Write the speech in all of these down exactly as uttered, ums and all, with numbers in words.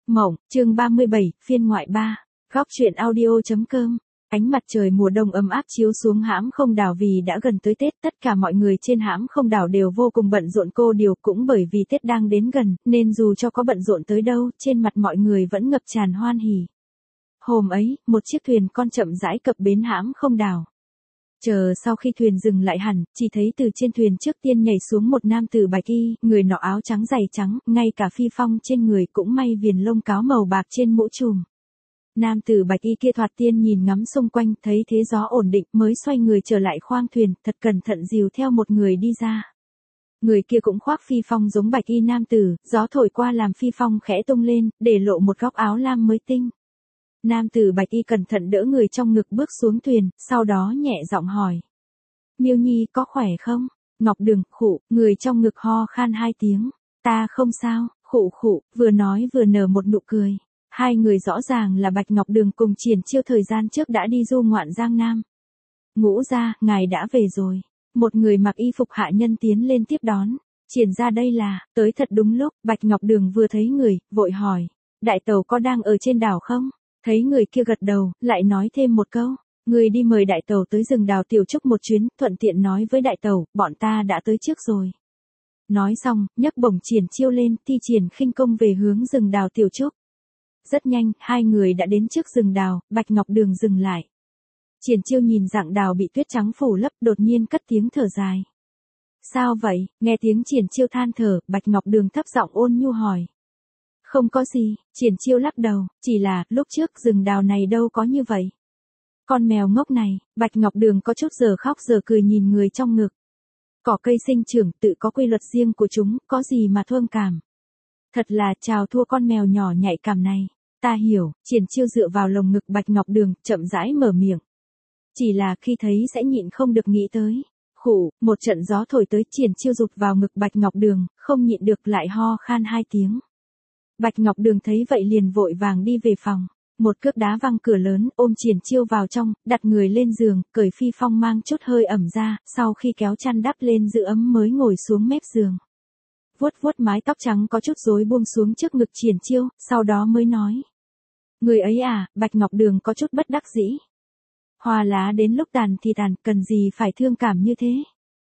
Mộng, chương ba mươi bảy, phiên ngoại ba. Góc truyện audio.com. Ánh mặt trời mùa đông ấm áp chiếu xuống hãm không đảo vì đã gần tới Tết, tất cả mọi người trên hãm không đảo đều vô cùng bận rộn cô điều cũng bởi vì Tết đang đến gần, nên dù cho có bận rộn tới đâu, trên mặt mọi người vẫn ngập tràn hoan hỉ. Hôm ấy, một chiếc thuyền con chậm rãi cập bến hãm không đảo. Chờ sau khi thuyền dừng lại hẳn, chỉ thấy từ trên thuyền trước tiên nhảy xuống một nam tử bạch y, người nọ áo trắng giày trắng, ngay cả phi phong trên người cũng may viền lông cáo màu bạc trên mũ trùm. Nam tử bạch y kia thoạt tiên nhìn ngắm xung quanh, thấy thế gió ổn định mới xoay người trở lại khoang thuyền, thật cẩn thận dìu theo một người đi ra. Người kia cũng khoác phi phong giống bạch y nam tử, gió thổi qua làm phi phong khẽ tung lên, để lộ một góc áo lam mới tinh. Nam tử bạch y cẩn thận đỡ người trong ngực bước xuống thuyền, sau đó nhẹ giọng hỏi. Miêu Nhi có khỏe không? Ngọc Đường, khụ, người trong ngực ho khan hai tiếng. Ta không sao, khụ khụ, vừa nói vừa nở một nụ cười. Hai người rõ ràng là Bạch Ngọc Đường cùng Triển Chiêu thời gian trước đã đi du ngoạn Giang Nam. Ngũ gia, ngài đã về rồi. Một người mặc y phục hạ nhân tiến lên tiếp đón. Triển ra đây là, tới thật đúng lúc, Bạch Ngọc Đường vừa thấy người, vội hỏi. Đại tẩu có đang ở trên đảo không? Thấy người kia gật đầu, lại nói thêm một câu. Người đi mời đại tẩu tới rừng đào Tiểu Trúc một chuyến, thuận tiện nói với đại tẩu, bọn ta đã tới trước rồi. Nói xong, nhấc bổng Triển Chiêu lên, thi triển khinh công về hướng rừng đào Tiểu Trúc. Rất nhanh, hai người đã đến trước rừng đào, Bạch Ngọc Đường dừng lại. Triển Chiêu nhìn rặng đào bị tuyết trắng phủ lấp, đột nhiên cất tiếng thở dài. Sao vậy? Nghe tiếng Triển Chiêu than thở, Bạch Ngọc Đường thấp giọng ôn nhu hỏi. Không có gì, Triển Chiêu lắc đầu, chỉ là, lúc trước rừng đào này đâu có như vậy. Con mèo ngốc này, Bạch Ngọc Đường có chút giờ khóc giờ cười nhìn người trong ngực. Cỏ cây sinh trưởng tự có quy luật riêng của chúng, có gì mà thương cảm. Thật là chào thua con mèo nhỏ nhạy cảm này. Ta hiểu, Triển Chiêu dựa vào lồng ngực Bạch Ngọc Đường, chậm rãi mở miệng. Chỉ là khi thấy sẽ nhịn không được nghĩ tới. Khủ, một trận gió thổi tới, Triển Chiêu rụt vào ngực Bạch Ngọc Đường, không nhịn được lại ho khan hai tiếng. Bạch Ngọc Đường thấy vậy liền vội vàng đi về phòng. Một cước đá văng cửa lớn, ôm Triển Chiêu vào trong, đặt người lên giường, cởi phi phong mang chút hơi ẩm ra, sau khi kéo chăn đắp lên giữ ấm mới ngồi xuống mép giường. Vuốt vuốt mái tóc trắng có chút rối buông xuống trước ngực Triển Chiêu, sau đó mới nói. Người ấy à, Bạch Ngọc Đường có chút bất đắc dĩ. Hoa lá đến lúc tàn thì tàn, cần gì phải thương cảm như thế.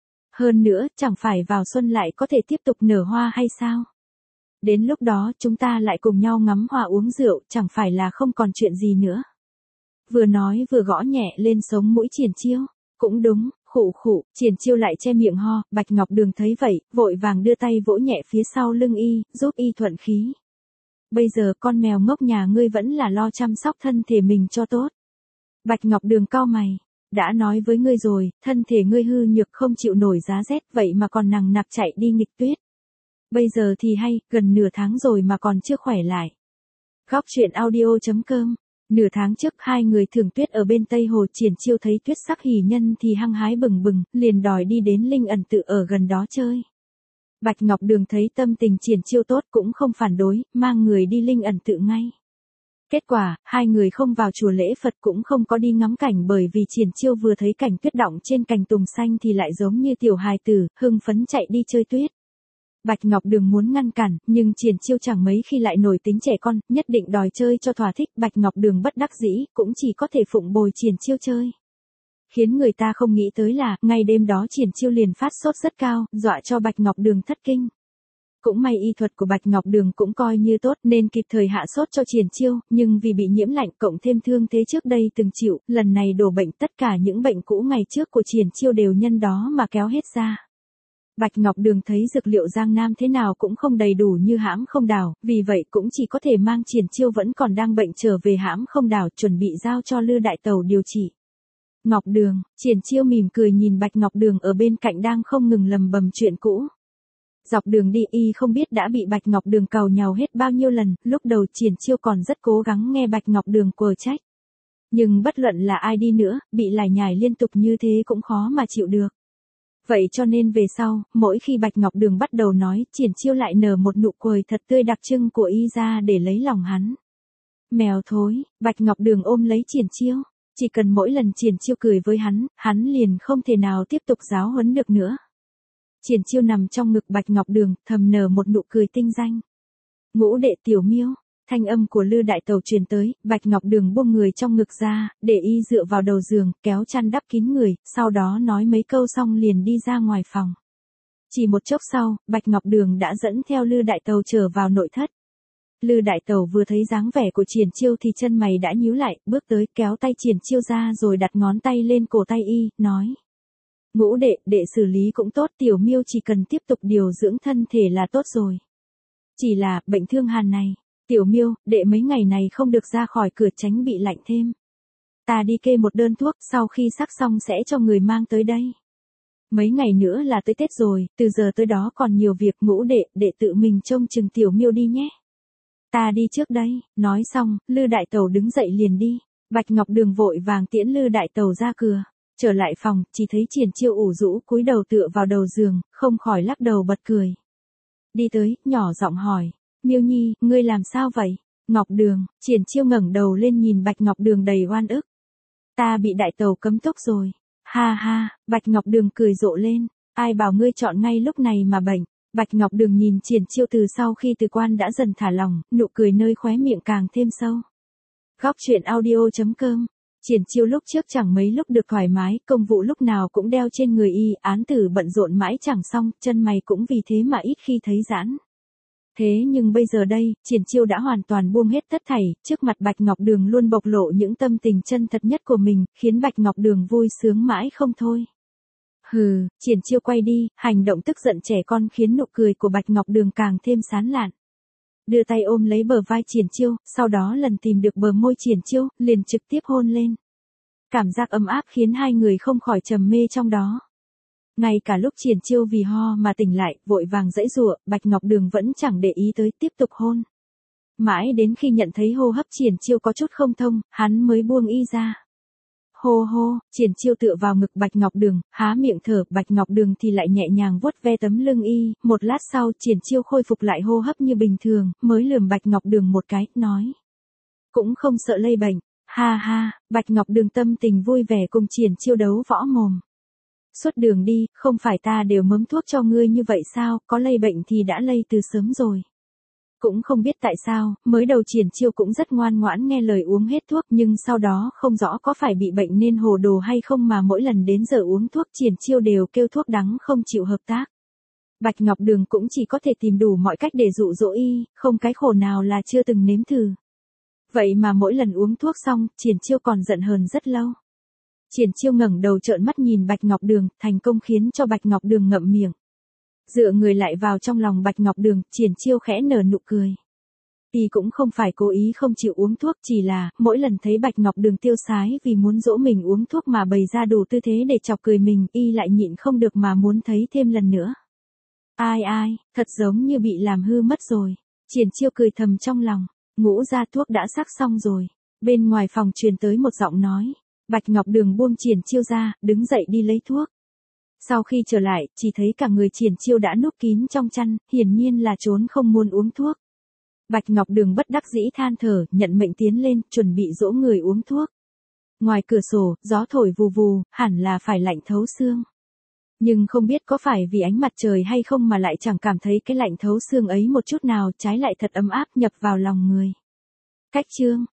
Hơn nữa, chẳng phải vào xuân lại có thể tiếp tục nở hoa hay sao? Đến lúc đó chúng ta lại cùng nhau ngắm hoa uống rượu, chẳng phải là không còn chuyện gì nữa. Vừa nói vừa gõ nhẹ lên sống mũi Triển Chiêu. Cũng đúng, khụ khụ, Triển Chiêu lại che miệng ho, Bạch Ngọc Đường thấy vậy, vội vàng đưa tay vỗ nhẹ phía sau lưng y, giúp y thuận khí. Bây giờ con mèo ngốc nhà ngươi vẫn là lo chăm sóc thân thể mình cho tốt. Bạch Ngọc Đường cau mày. Đã nói với ngươi rồi, thân thể ngươi hư nhược không chịu nổi giá rét, vậy mà còn nằng nặc chạy đi nghịch tuyết. Bây giờ thì hay, gần nửa tháng rồi mà còn chưa khỏe lại. Góc truyện audio.com. Nửa tháng trước hai người thưởng tuyết ở bên Tây Hồ, Triển Chiêu thấy tuyết sắc hỷ nhân thì hăng hái bừng bừng, liền đòi đi đến Linh Ẩn Tự ở gần đó chơi. Bạch Ngọc Đường thấy tâm tình Triển Chiêu tốt cũng không phản đối, mang người đi Linh Ẩn Tự ngay. Kết quả, hai người không vào chùa lễ Phật cũng không có đi ngắm cảnh bởi vì Triển Chiêu vừa thấy cảnh tuyết đọng trên cành tùng xanh thì lại giống như tiểu hài tử, hưng phấn chạy đi chơi tuyết. Bạch Ngọc Đường muốn ngăn cản, nhưng Triển Chiêu chẳng mấy khi lại nổi tính trẻ con, nhất định đòi chơi cho thỏa thích, Bạch Ngọc Đường bất đắc dĩ, cũng chỉ có thể phụng bồi Triển Chiêu chơi. Khiến người ta không nghĩ tới là, ngay đêm đó Triển Chiêu liền phát sốt rất cao, dọa cho Bạch Ngọc Đường thất kinh. Cũng may y thuật của Bạch Ngọc Đường cũng coi như tốt nên kịp thời hạ sốt cho Triển Chiêu, nhưng vì bị nhiễm lạnh cộng thêm thương thế trước đây từng chịu, lần này đổ bệnh tất cả những bệnh cũ ngày trước của Triển Chiêu đều nhân đó mà kéo hết ra. Bạch Ngọc Đường thấy dược liệu Giang Nam thế nào cũng không đầy đủ như hãm không đảo, vì vậy cũng chỉ có thể mang Triển Chiêu vẫn còn đang bệnh trở về hãm không đảo chuẩn bị giao cho Lư Đại Tẩu điều trị. Ngọc Đường, Triển Chiêu mỉm cười nhìn Bạch Ngọc Đường ở bên cạnh đang không ngừng lầm bầm chuyện cũ. Dọc đường đi y không biết đã bị Bạch Ngọc Đường càu nhàu hết bao nhiêu lần, lúc đầu Triển Chiêu còn rất cố gắng nghe Bạch Ngọc Đường quở trách. Nhưng bất luận là ai đi nữa, bị lải nhải liên tục như thế cũng khó mà chịu được. Vậy cho nên về sau, mỗi khi Bạch Ngọc Đường bắt đầu nói, Triển Chiêu lại nở một nụ cười thật tươi đặc trưng của y ra để lấy lòng hắn. Mèo thối, Bạch Ngọc Đường ôm lấy Triển Chiêu. Chỉ cần mỗi lần Triển Chiêu cười với hắn, hắn liền không thể nào tiếp tục giáo huấn được nữa. Triển Chiêu nằm trong ngực Bạch Ngọc Đường, thầm nở một nụ cười tinh danh. Ngũ đệ Tiểu Miêu, Thanh âm của Lư Đại Tẩu truyền tới, Bạch Ngọc Đường buông người trong ngực ra, để y dựa vào đầu giường, kéo chăn đắp kín người, sau đó nói mấy câu xong liền đi ra ngoài phòng. Chỉ một chốc sau, Bạch Ngọc Đường đã dẫn theo Lư Đại Tẩu trở vào nội thất. Lư Đại Tẩu vừa thấy dáng vẻ của Triển Chiêu thì chân mày đã nhíu lại, bước tới kéo tay Triển Chiêu ra rồi đặt ngón tay lên cổ tay y, nói. Ngũ đệ, đệ xử lý cũng tốt, Tiểu Miêu chỉ cần tiếp tục điều dưỡng thân thể là tốt rồi. Chỉ là, bệnh thương hàn này, Tiểu Miêu, đệ mấy ngày này không được ra khỏi cửa tránh bị lạnh thêm. Ta đi kê một đơn thuốc, sau khi sắc xong sẽ cho người mang tới đây. Mấy ngày nữa là tới Tết rồi, từ giờ tới đó còn nhiều việc, Ngũ đệ, đệ tự mình trông chừng Tiểu Miêu đi nhé. Ta đi trước đây, nói xong, Lư Đại Tẩu đứng dậy liền đi. Bạch Ngọc Đường vội vàng tiễn Lư Đại Tẩu ra cửa. Trở lại phòng, chỉ thấy Triển Chiêu ủ rũ cúi đầu tựa vào đầu giường, không khỏi lắc đầu bật cười. Đi tới, nhỏ giọng hỏi, Miêu Nhi, ngươi làm sao vậy? Ngọc Đường, Triển Chiêu ngẩng đầu lên nhìn Bạch Ngọc Đường đầy oan ức. Ta bị Đại Tẩu cấm túc rồi. Ha ha, Bạch Ngọc Đường cười rộ lên, ai bảo ngươi chọn ngay lúc này mà bệnh. Bạch Ngọc Đường nhìn Triển Chiêu từ sau khi từ quan đã dần thả lỏng, nụ cười nơi khóe miệng càng thêm sâu. Góc truyện audio chấm com. Triển Chiêu lúc trước chẳng mấy lúc được thoải mái, công vụ lúc nào cũng đeo trên người y, án tử bận rộn mãi chẳng xong, chân mày cũng vì thế mà ít khi thấy giãn. Thế nhưng bây giờ đây, Triển Chiêu đã hoàn toàn buông hết tất thảy, trước mặt Bạch Ngọc Đường luôn bộc lộ những tâm tình chân thật nhất của mình, khiến Bạch Ngọc Đường vui sướng mãi không thôi. Hừ, Triển Chiêu quay đi, hành động tức giận trẻ con khiến nụ cười của Bạch Ngọc Đường càng thêm sán lạn. Đưa tay ôm lấy bờ vai Triển Chiêu, sau đó lần tìm được bờ môi Triển Chiêu, liền trực tiếp hôn lên. Cảm giác ấm áp khiến hai người không khỏi trầm mê trong đó. Ngay cả lúc Triển Chiêu vì ho mà tỉnh lại, vội vàng giãy giụa, Bạch Ngọc Đường vẫn chẳng để ý tới, tiếp tục hôn. Mãi đến khi nhận thấy hô hấp Triển Chiêu có chút không thông, hắn mới buông y ra. Hô hô, Triển Chiêu tựa vào ngực Bạch Ngọc Đường, há miệng thở, Bạch Ngọc Đường thì lại nhẹ nhàng vuốt ve tấm lưng y, một lát sau Triển Chiêu khôi phục lại hô hấp như bình thường, mới lườm Bạch Ngọc Đường một cái, nói. Cũng không sợ lây bệnh, ha ha, Bạch Ngọc Đường tâm tình vui vẻ cùng Triển Chiêu đấu võ mồm. Suốt đường đi, không phải ta đều mớm thuốc cho ngươi như vậy sao, có lây bệnh thì đã lây từ sớm rồi. Cũng không biết tại sao, mới đầu Triển Chiêu cũng rất ngoan ngoãn nghe lời uống hết thuốc nhưng sau đó không rõ có phải bị bệnh nên hồ đồ hay không mà mỗi lần đến giờ uống thuốc Triển Chiêu đều kêu thuốc đắng không chịu hợp tác. Bạch Ngọc Đường cũng chỉ có thể tìm đủ mọi cách để dụ dỗ y, không cái khổ nào là chưa từng nếm thử. Vậy mà mỗi lần uống thuốc xong, Triển Chiêu còn giận hờn rất lâu. Triển Chiêu ngẩng đầu trợn mắt nhìn Bạch Ngọc Đường, thành công khiến cho Bạch Ngọc Đường ngậm miệng. Dựa người lại vào trong lòng Bạch Ngọc Đường, Triển Chiêu khẽ nở nụ cười. Y cũng không phải cố ý không chịu uống thuốc, chỉ là, mỗi lần thấy Bạch Ngọc Đường tiêu sái vì muốn dỗ mình uống thuốc mà bày ra đủ tư thế để chọc cười mình, y lại nhịn không được mà muốn thấy thêm lần nữa. Ai ai, thật giống như bị làm hư mất rồi. Triển Chiêu cười thầm trong lòng, ngũ ra thuốc đã sắc xong rồi. Bên ngoài phòng truyền tới một giọng nói. Bạch Ngọc Đường buông Triển Chiêu ra, đứng dậy đi lấy thuốc. Sau khi trở lại, chỉ thấy cả người Triển Chiêu đã núp kín trong chăn, hiển nhiên là trốn không muốn uống thuốc. Bạch Ngọc Đường bất đắc dĩ than thở, nhận mệnh tiến lên, chuẩn bị dỗ người uống thuốc. Ngoài cửa sổ, gió thổi vù vù, hẳn là phải lạnh thấu xương. Nhưng không biết có phải vì ánh mặt trời hay không mà lại chẳng cảm thấy cái lạnh thấu xương ấy một chút nào, trái lại thật ấm áp nhập vào lòng người. Cách chương